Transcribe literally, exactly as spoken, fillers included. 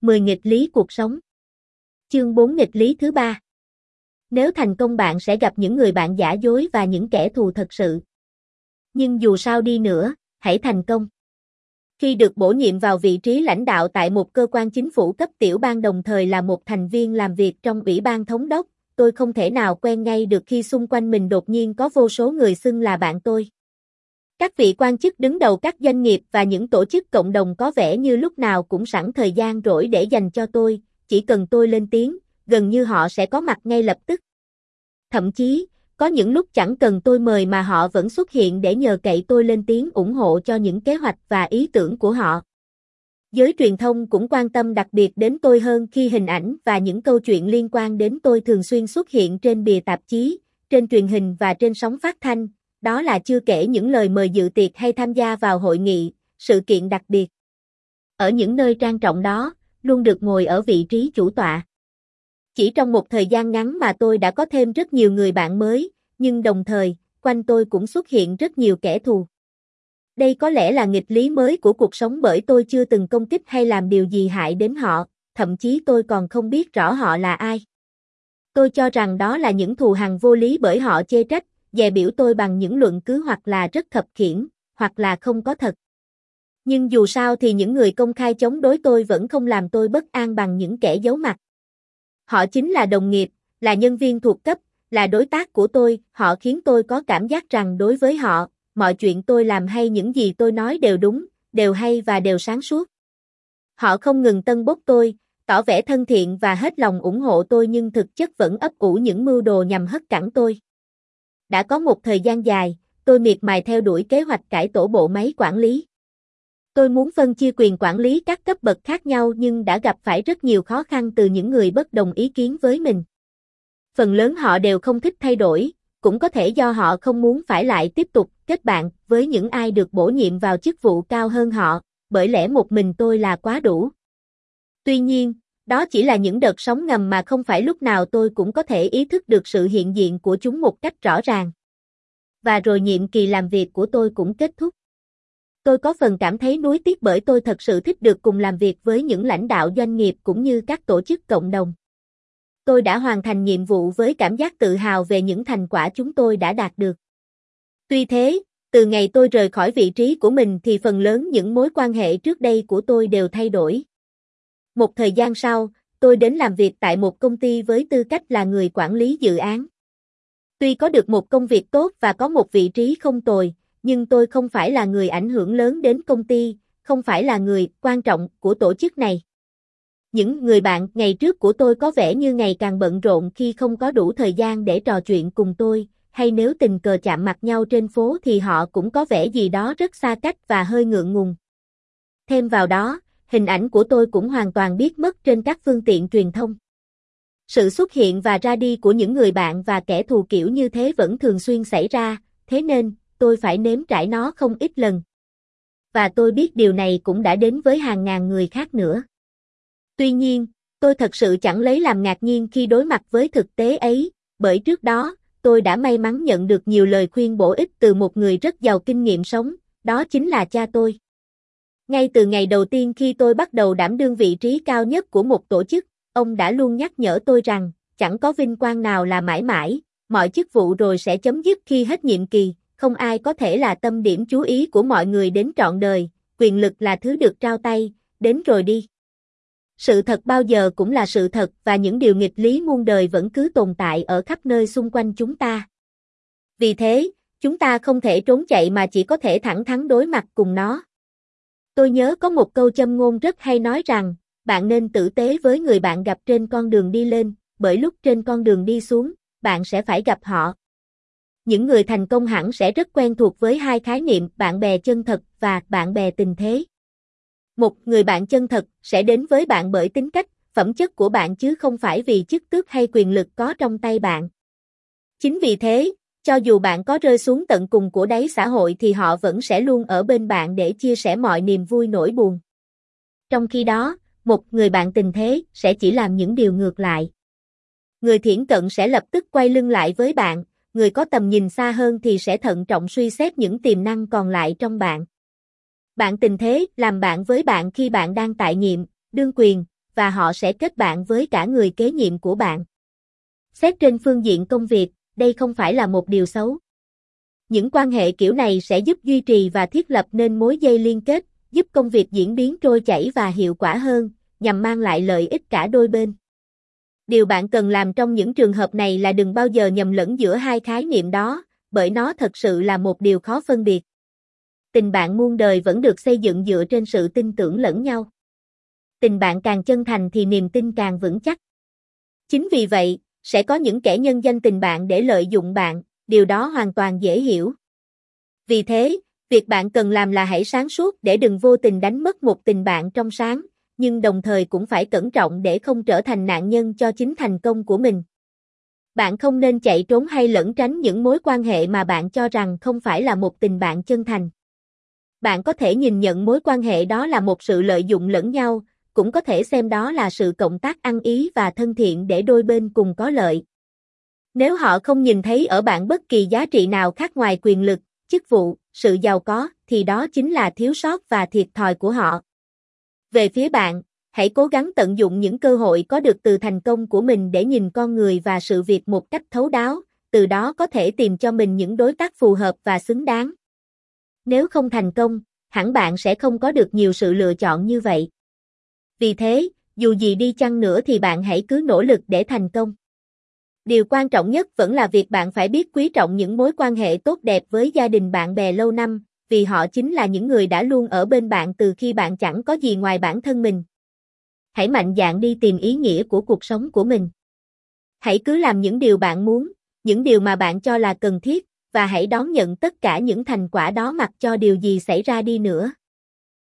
mười nghịch lý cuộc sống. Chương bốn nghịch lý thứ ba. Nếu thành công bạn sẽ gặp những người bạn giả dối và những kẻ thù thật sự. Nhưng dù sao đi nữa, hãy thành công. Khi được bổ nhiệm vào vị trí lãnh đạo tại một cơ quan chính phủ cấp tiểu bang đồng thời là một thành viên làm việc trong ủy ban thống đốc, tôi không thể nào quen ngay được khi xung quanh mình đột nhiên có vô số người xưng là bạn tôi. Các vị quan chức đứng đầu các doanh nghiệp và những tổ chức cộng đồng có vẻ như lúc nào cũng sẵn thời gian rỗi để dành cho tôi, chỉ cần tôi lên tiếng, gần như họ sẽ có mặt ngay lập tức. Thậm chí, có những lúc chẳng cần tôi mời mà họ vẫn xuất hiện để nhờ cậy tôi lên tiếng ủng hộ cho những kế hoạch và ý tưởng của họ. Giới truyền thông cũng quan tâm đặc biệt đến tôi hơn khi hình ảnh và những câu chuyện liên quan đến tôi thường xuyên xuất hiện trên bìa tạp chí, trên truyền hình và trên sóng phát thanh, đó là chưa kể những lời mời dự tiệc hay tham gia vào hội nghị, sự kiện đặc biệt. Ở những nơi trang trọng đó, luôn được ngồi ở vị trí chủ tọa. Chỉ trong một thời gian ngắn mà tôi đã có thêm rất nhiều người bạn mới, nhưng đồng thời, quanh tôi cũng xuất hiện rất nhiều kẻ thù. Đây có lẽ là nghịch lý mới của cuộc sống bởi tôi chưa từng công kích hay làm điều gì hại đến họ, thậm chí tôi còn không biết rõ họ là ai. Tôi cho rằng đó là những thù hằn vô lý bởi họ chê trách, dè biểu tôi bằng những luận cứ hoặc là rất khập khiễng, hoặc là không có thật. Nhưng dù sao thì những người công khai chống đối tôi vẫn không làm tôi bất an bằng những kẻ giấu mặt. Họ chính là đồng nghiệp, là nhân viên thuộc cấp, là đối tác của tôi, họ khiến tôi có cảm giác rằng đối với họ, mọi chuyện tôi làm hay những gì tôi nói đều đúng, đều hay và đều sáng suốt. Họ không ngừng tân bốc tôi, tỏ vẻ thân thiện và hết lòng ủng hộ tôi nhưng thực chất vẫn ấp ủ những mưu đồ nhằm hất cẳng tôi. Đã có một thời gian dài, tôi miệt mài theo đuổi kế hoạch cải tổ bộ máy quản lý. Tôi muốn phân chia quyền quản lý các cấp bậc khác nhau nhưng đã gặp phải rất nhiều khó khăn từ những người bất đồng ý kiến với mình. Phần lớn họ đều không thích thay đổi, cũng có thể do họ không muốn phải lại tiếp tục kết bạn với những ai được bổ nhiệm vào chức vụ cao hơn họ, bởi lẽ một mình tôi là quá đủ. Tuy nhiên, đó chỉ là những đợt sóng ngầm mà không phải lúc nào tôi cũng có thể ý thức được sự hiện diện của chúng một cách rõ ràng. Và rồi nhiệm kỳ làm việc của tôi cũng kết thúc. Tôi có phần cảm thấy nuối tiếc bởi tôi thật sự thích được cùng làm việc với những lãnh đạo doanh nghiệp cũng như các tổ chức cộng đồng. Tôi đã hoàn thành nhiệm vụ với cảm giác tự hào về những thành quả chúng tôi đã đạt được. Tuy thế, từ ngày tôi rời khỏi vị trí của mình thì phần lớn những mối quan hệ trước đây của tôi đều thay đổi. Một thời gian sau, tôi đến làm việc tại một công ty với tư cách là người quản lý dự án. Tuy có được một công việc tốt và có một vị trí không tồi, nhưng tôi không phải là người ảnh hưởng lớn đến công ty, không phải là người quan trọng của tổ chức này. Những người bạn ngày trước của tôi có vẻ như ngày càng bận rộn khi không có đủ thời gian để trò chuyện cùng tôi, hay nếu tình cờ chạm mặt nhau trên phố thì họ cũng có vẻ gì đó rất xa cách và hơi ngượng ngùng. Thêm vào đó, hình ảnh của tôi cũng hoàn toàn biến mất trên các phương tiện truyền thông. Sự xuất hiện và ra đi của những người bạn và kẻ thù kiểu như thế vẫn thường xuyên xảy ra, thế nên, tôi phải nếm trải nó không ít lần. Và tôi biết điều này cũng đã đến với hàng ngàn người khác nữa. Tuy nhiên, tôi thật sự chẳng lấy làm ngạc nhiên khi đối mặt với thực tế ấy, bởi trước đó, tôi đã may mắn nhận được nhiều lời khuyên bổ ích từ một người rất giàu kinh nghiệm sống, đó chính là cha tôi. Ngay từ ngày đầu tiên khi tôi bắt đầu đảm đương vị trí cao nhất của một tổ chức, ông đã luôn nhắc nhở tôi rằng, chẳng có vinh quang nào là mãi mãi, mọi chức vụ rồi sẽ chấm dứt khi hết nhiệm kỳ, không ai có thể là tâm điểm chú ý của mọi người đến trọn đời, quyền lực là thứ được trao tay, đến rồi đi. Sự thật bao giờ cũng là sự thật và những điều nghịch lý muôn đời vẫn cứ tồn tại ở khắp nơi xung quanh chúng ta. Vì thế, chúng ta không thể trốn chạy mà chỉ có thể thẳng thắn đối mặt cùng nó. Tôi nhớ có một câu châm ngôn rất hay nói rằng, bạn nên tử tế với người bạn gặp trên con đường đi lên, bởi lúc trên con đường đi xuống, bạn sẽ phải gặp họ. Những người thành công hẳn sẽ rất quen thuộc với hai khái niệm bạn bè chân thật và bạn bè tình thế. Một người bạn chân thật sẽ đến với bạn bởi tính cách, phẩm chất của bạn chứ không phải vì chức tước hay quyền lực có trong tay bạn. Chính vì thế, cho dù bạn có rơi xuống tận cùng của đáy xã hội thì họ vẫn sẽ luôn ở bên bạn để chia sẻ mọi niềm vui nỗi buồn. Trong khi đó, một người bạn tình thế sẽ chỉ làm những điều ngược lại. Người thiển cận sẽ lập tức quay lưng lại với bạn, người có tầm nhìn xa hơn thì sẽ thận trọng suy xét những tiềm năng còn lại trong bạn. Bạn tình thế làm bạn với bạn khi bạn đang tại nhiệm, đương quyền, và họ sẽ kết bạn với cả người kế nhiệm của bạn. Xét trên phương diện công việc, đây không phải là một điều xấu. Những quan hệ kiểu này sẽ giúp duy trì và thiết lập nên mối dây liên kết, giúp công việc diễn biến trôi chảy và hiệu quả hơn, nhằm mang lại lợi ích cả đôi bên. Điều bạn cần làm trong những trường hợp này là đừng bao giờ nhầm lẫn giữa hai khái niệm đó, bởi nó thật sự là một điều khó phân biệt. Tình bạn muôn đời vẫn được xây dựng dựa trên sự tin tưởng lẫn nhau. Tình bạn càng chân thành thì niềm tin càng vững chắc. Chính vì vậy, sẽ có những kẻ nhân danh tình bạn để lợi dụng bạn, điều đó hoàn toàn dễ hiểu. Vì thế, việc bạn cần làm là hãy sáng suốt để đừng vô tình đánh mất một tình bạn trong sáng, nhưng đồng thời cũng phải cẩn trọng để không trở thành nạn nhân cho chính thành công của mình. Bạn không nên chạy trốn hay lẩn tránh những mối quan hệ mà bạn cho rằng không phải là một tình bạn chân thành. Bạn có thể nhìn nhận mối quan hệ đó là một sự lợi dụng lẫn nhau, cũng có thể xem đó là sự cộng tác ăn ý và thân thiện để đôi bên cùng có lợi. Nếu họ không nhìn thấy ở bạn bất kỳ giá trị nào khác ngoài quyền lực, chức vụ, sự giàu có, thì đó chính là thiếu sót và thiệt thòi của họ. Về phía bạn, hãy cố gắng tận dụng những cơ hội có được từ thành công của mình để nhìn con người và sự việc một cách thấu đáo, từ đó có thể tìm cho mình những đối tác phù hợp và xứng đáng. Nếu không thành công, hẳn bạn sẽ không có được nhiều sự lựa chọn như vậy. Vì thế, dù gì đi chăng nữa thì bạn hãy cứ nỗ lực để thành công. Điều quan trọng nhất vẫn là việc bạn phải biết quý trọng những mối quan hệ tốt đẹp với gia đình bạn bè lâu năm, vì họ chính là những người đã luôn ở bên bạn từ khi bạn chẳng có gì ngoài bản thân mình. Hãy mạnh dạn đi tìm ý nghĩa của cuộc sống của mình. Hãy cứ làm những điều bạn muốn, những điều mà bạn cho là cần thiết, và hãy đón nhận tất cả những thành quả đó mặc cho điều gì xảy ra đi nữa.